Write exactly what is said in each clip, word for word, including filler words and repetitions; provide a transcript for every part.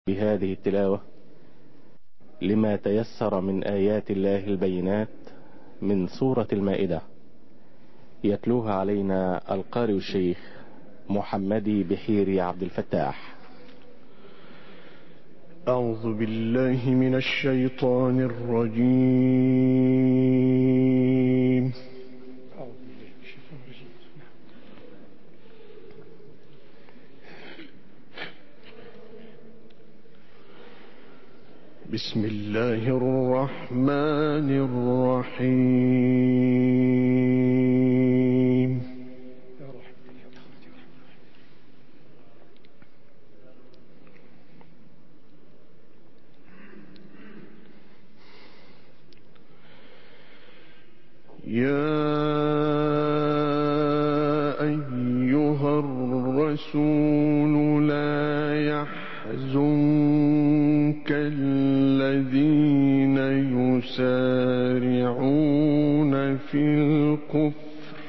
بهذه التلاوة لما تيسر من آيات الله البينات من سورة المائدة، يتلوها علينا القارئ الشيخ محمدي بحيري عبد الفتاح. أعوذ بالله من الشيطان الرجيم. بسم الله الرحمن الرحيم. يا أيها الرسول لا يحزنك الذين يسارعون في الكفر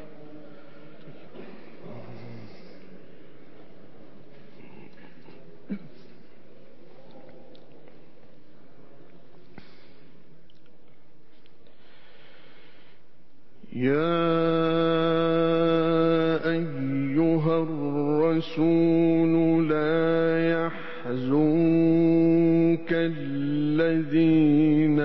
يا أيها الرسول لا يحزنك الذين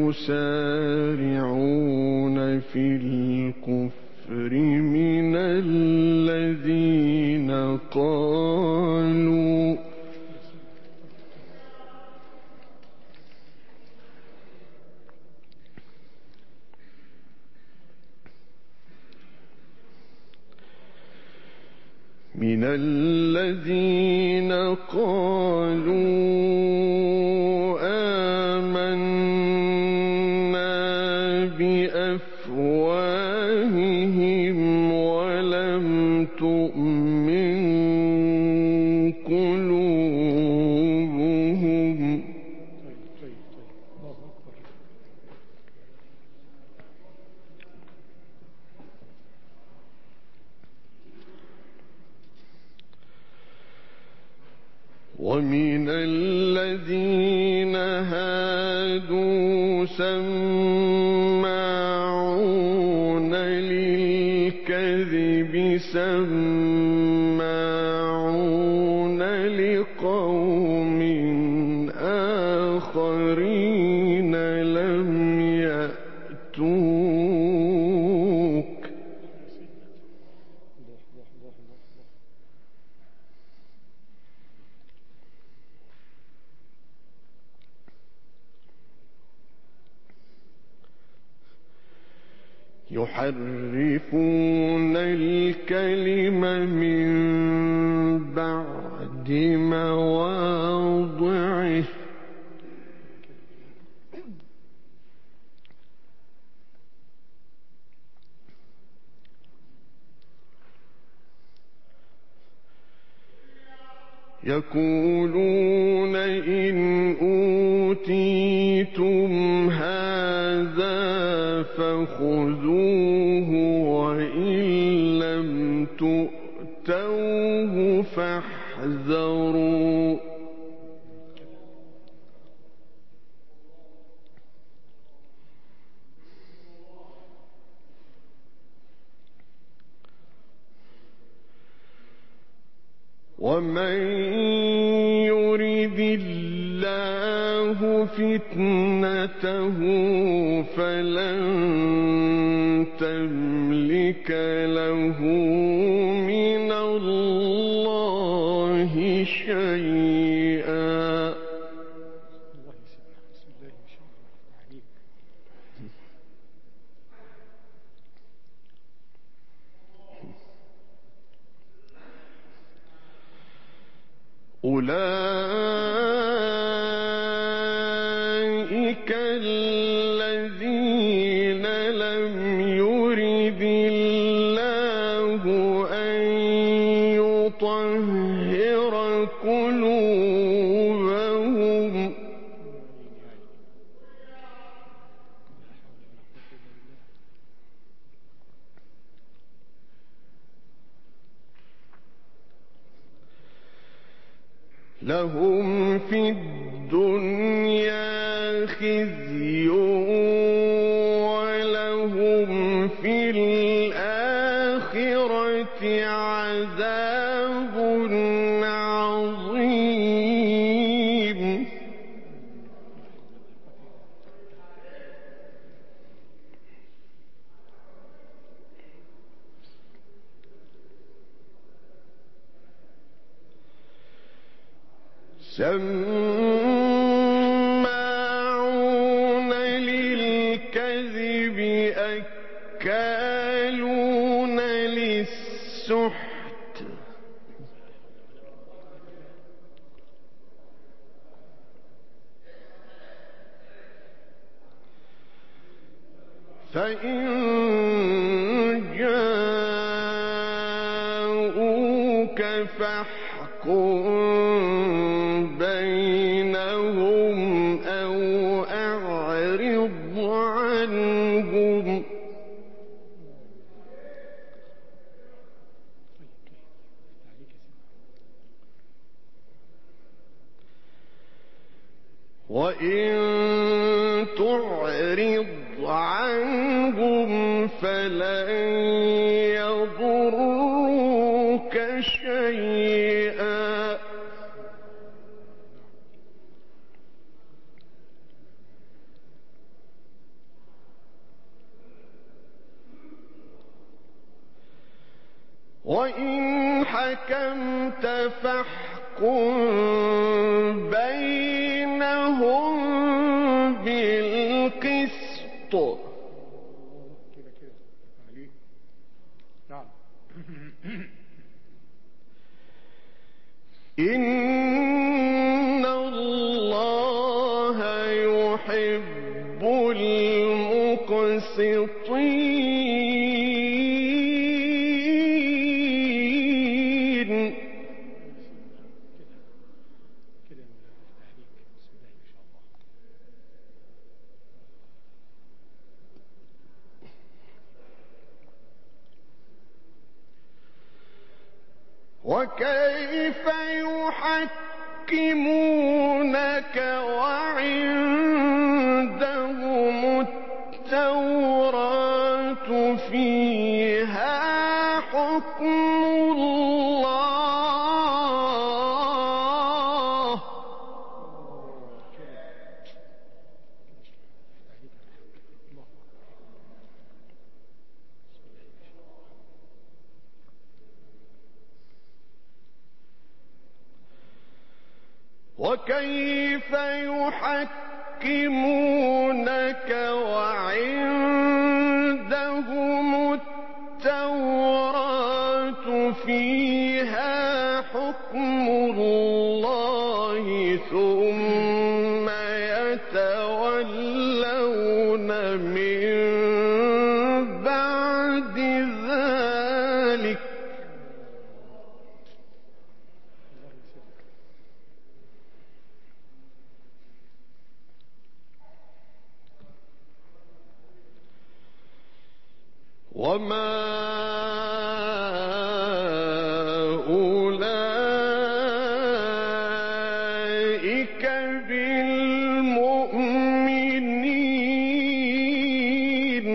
يسارعون في الكفر من الذين قالوا من الذين قالوا آمنا بأفواههم ولم تؤمن قلوبهم ومن الذين هادوا سماعون للكذب سماعون لقوم آخرين لم يأتوك يحرفون الكلم من بعد مواضعه يقولون إن أوتيتم هذا فخذوه وإن لم تؤتوه فاحذروا ومن يرد الله فتنته فلن تملك له من الله شيئا. أولئك الذين لم يرد الله لهم في الدنيا خزي ولهم في الآخرة عذاب عظيم. سماعون للكذب أكالون للسحت فإن جاءوك فاحكم بينهم أو أعرض عنهم وإن تعرض عنهم فلن يضروك شيئا وإن حكمت فاحكم بينهم بالقسط كده كده عليك. نعم. إن الله يحب المقسطين. كده يا مولانا افتح عليك. بسم الله ما شاء الله. وكيف يحكمونك وعندهم التوراة فيها حكم الله وكيف يحكمونك وعندهم التوراة فيها حكم الله ثم يتولون من بعد ذلك وما أولئك بالمؤمنين.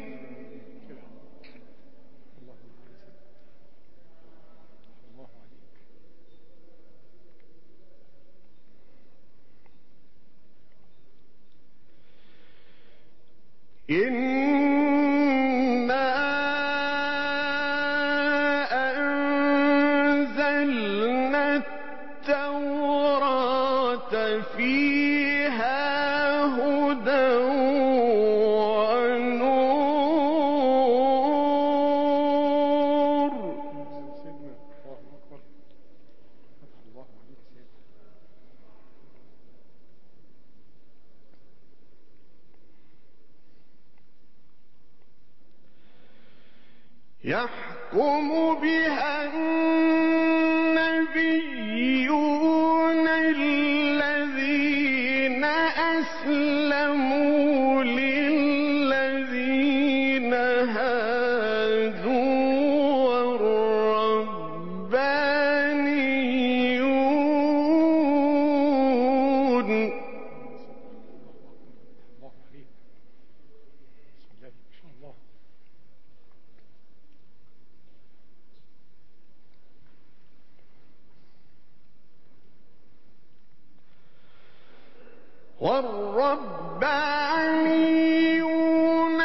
إنا أنزلنا التوراة فيها هدى ونور سيدنا الله أكبر. فتح الله عليك سيدنا. يحكم بها النبيون الذين أسلموا للذين هادوا والربانيون الله عليك. بسم الله ما شاء الله. والربانيون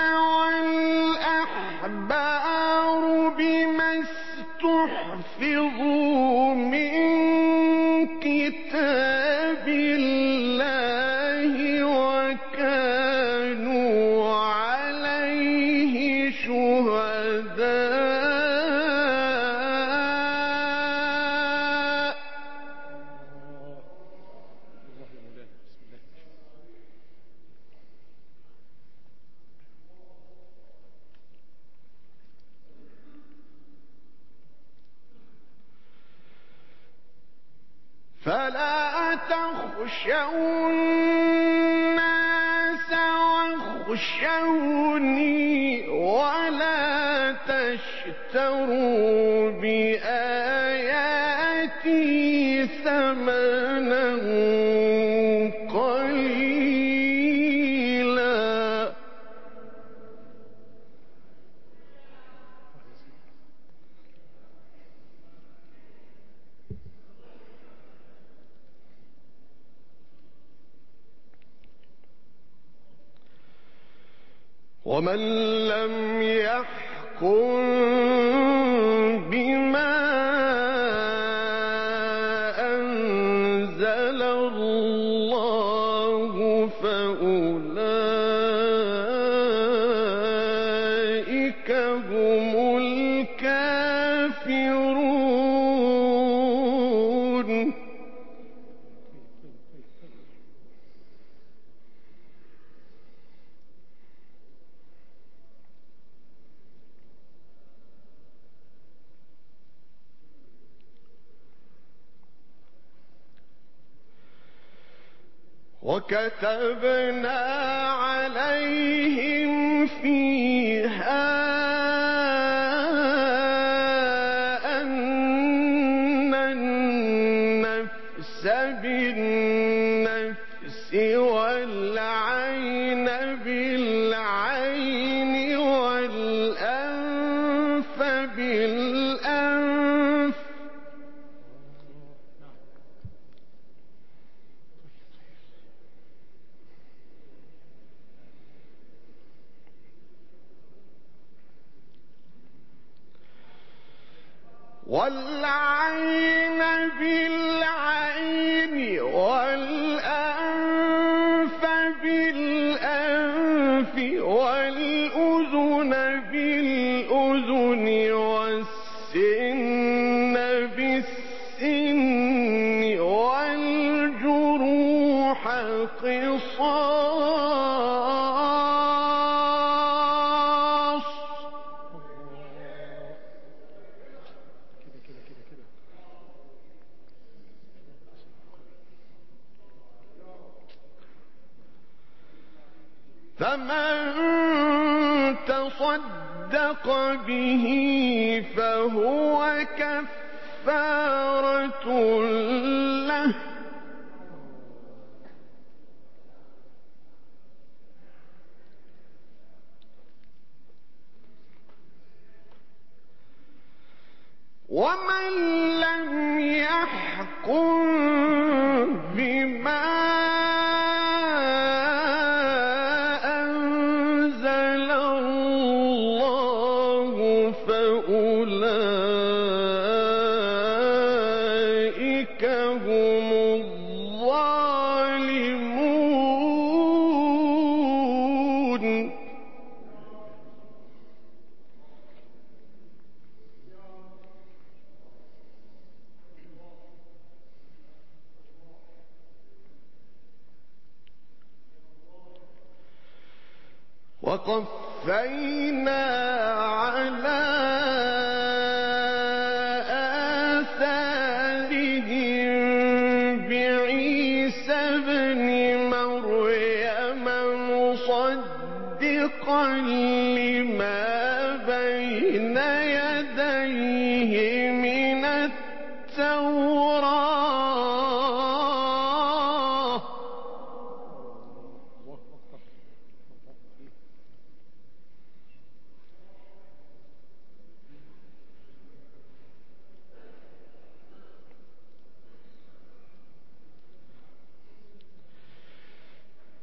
والأحبار بما استحفظوا من كتاب الله وكانوا عليه شهداء. الله يا مولانا. بسم الله ما شاء الله. فلا تخشوا الناس واخشوني ولا تشتروا بآياتي ثمنا قليلا. ومن لم يحكم بما أنزل الله فأولئك هم الكافرون. وكتبنا عليهم فيها أن النفس بالنفس والعين بالعين والأنف بالأنف والعين بالعين والأنف بالأنف والأذن بالأذن والسن بالسن والجروح قصاص. كده كده كده كده. فمن تصدق به فهو كفارة له ومن لم يحكم بما أنزل الله فأولئك هم الظالمون. وقفينا على آثارهم بعيسى ابن مريم مصدقا لما بين يديه من التوراة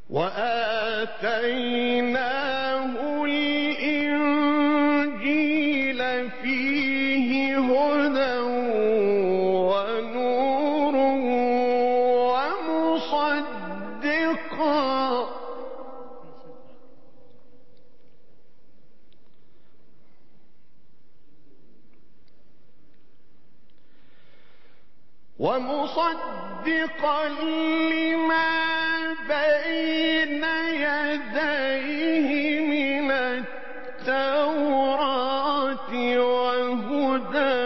وآتيناه الإنجيل فيه هدى ونور ومصدقا ومصدقا لما بين يديه من التوراة وهدى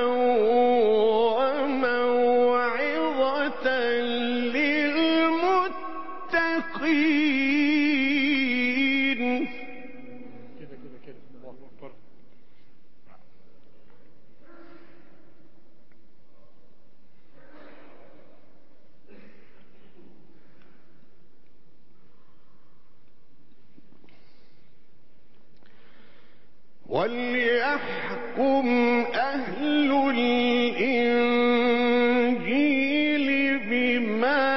وموعظة للمتقين. كده كده كده الله أكبر. وليحكم أهل الإنجيل بما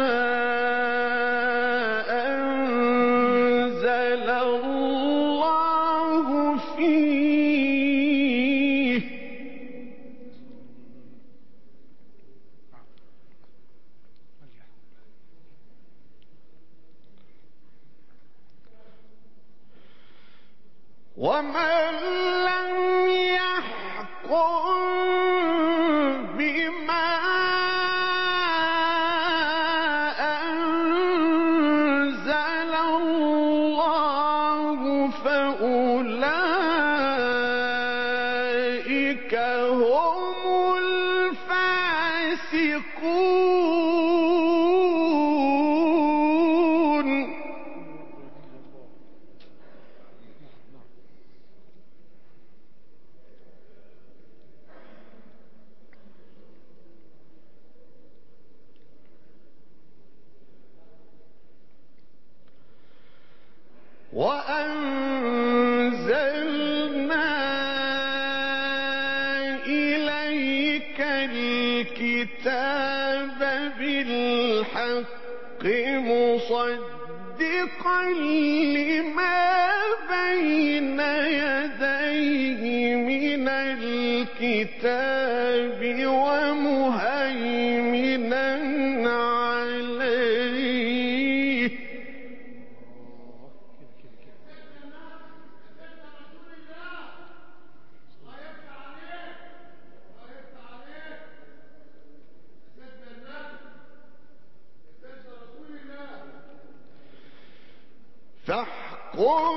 أنزل الله فيه ومن لم يحكم بما أنزل الله فأولئك هم الفاسقون. وأنزلنا إليك الكتاب بالحق مصدقا لما بين يديه من الكتاب ومهيمنا عليه فاحكم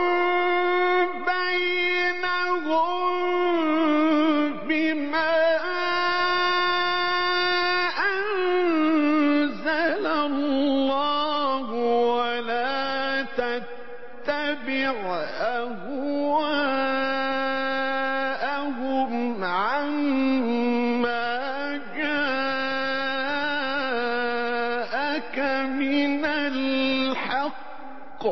بينهم بما أنزل الله ولا تتبع أهواءهم عما جاءك من الحق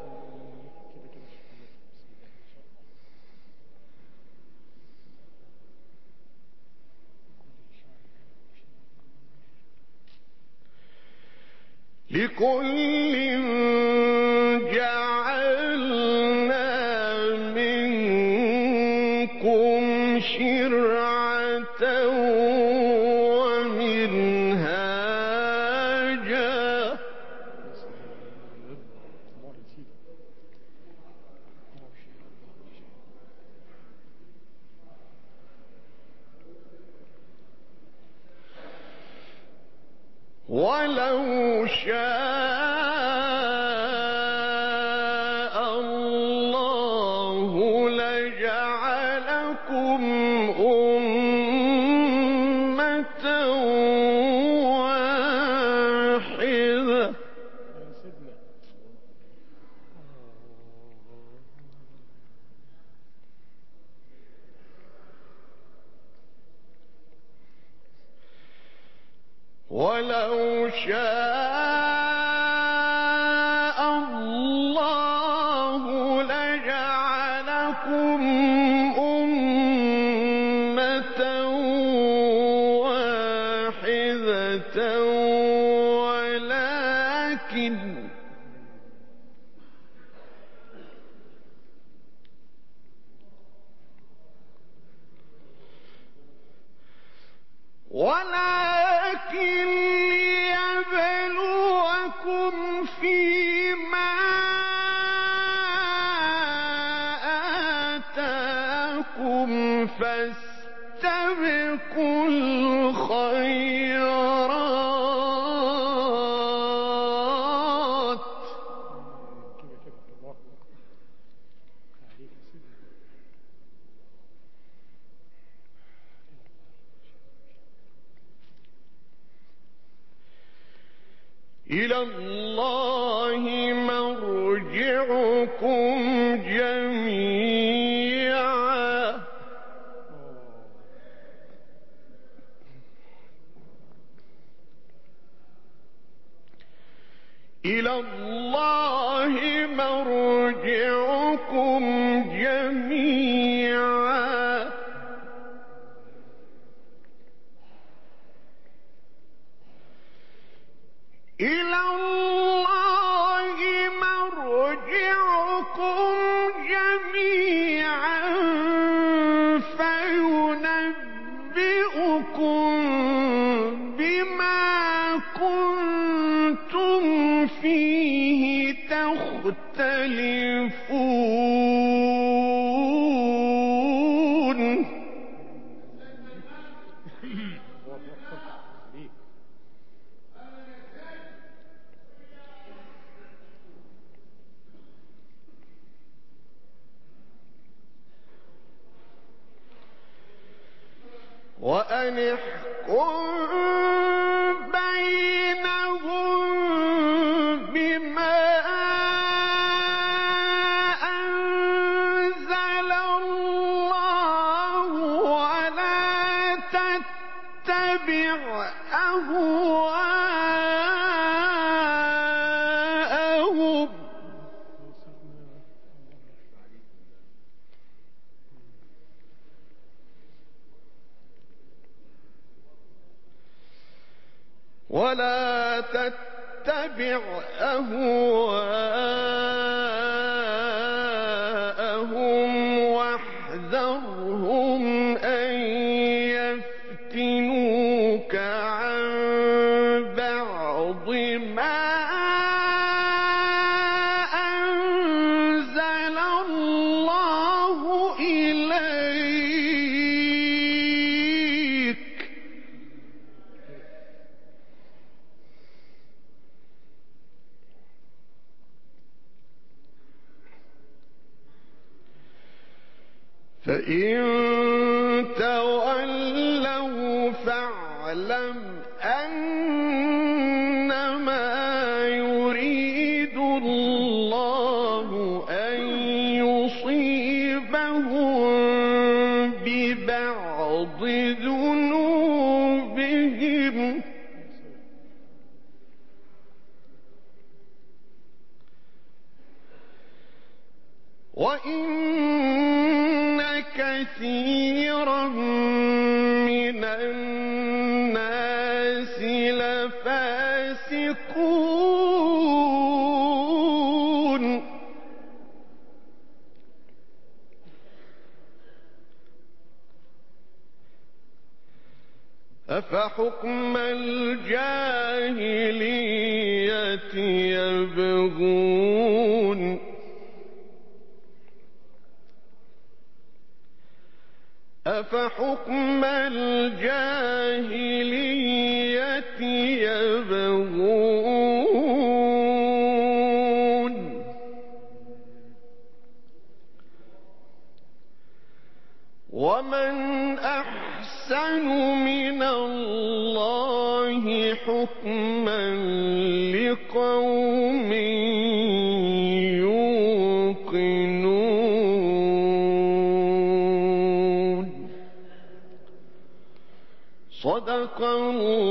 لكل جعلنا منكم شرعة ومنهاجا ولو شاء الله لجعلكم أمة واحدة ولو شاء الله لجعلكم أمة واحدة ولكن ولكن ليبلوكم فيما آتاكم فاستبقوا الخيرات. كده كده الله أكبر عليك يا سيدي. إلى الله مرجعكم جميعا إلى الله مرجعكم جميعا إلى الله مرجعكم جميعا فينبئكم بما كنتم فيه تختلفون. الله أكبر عليك. وأن احكم بينهم بما أنزل الله ولا تتبع أهواءهم ولا تتبع أهواءهم واحذرهم أن يفتنوك عن بعض ما أنزل الله إليك. فإن تولوا فاعلم أنما يريد الله أن يصيبهم ببعض ذنوبهم وإن كثيرا من الناس لفاسقون. أفحكم الجاهلية يبغون أفحكم الجاهلية يبغون ومن أحسن من الله حكما لقوم يوقنون. صدق الله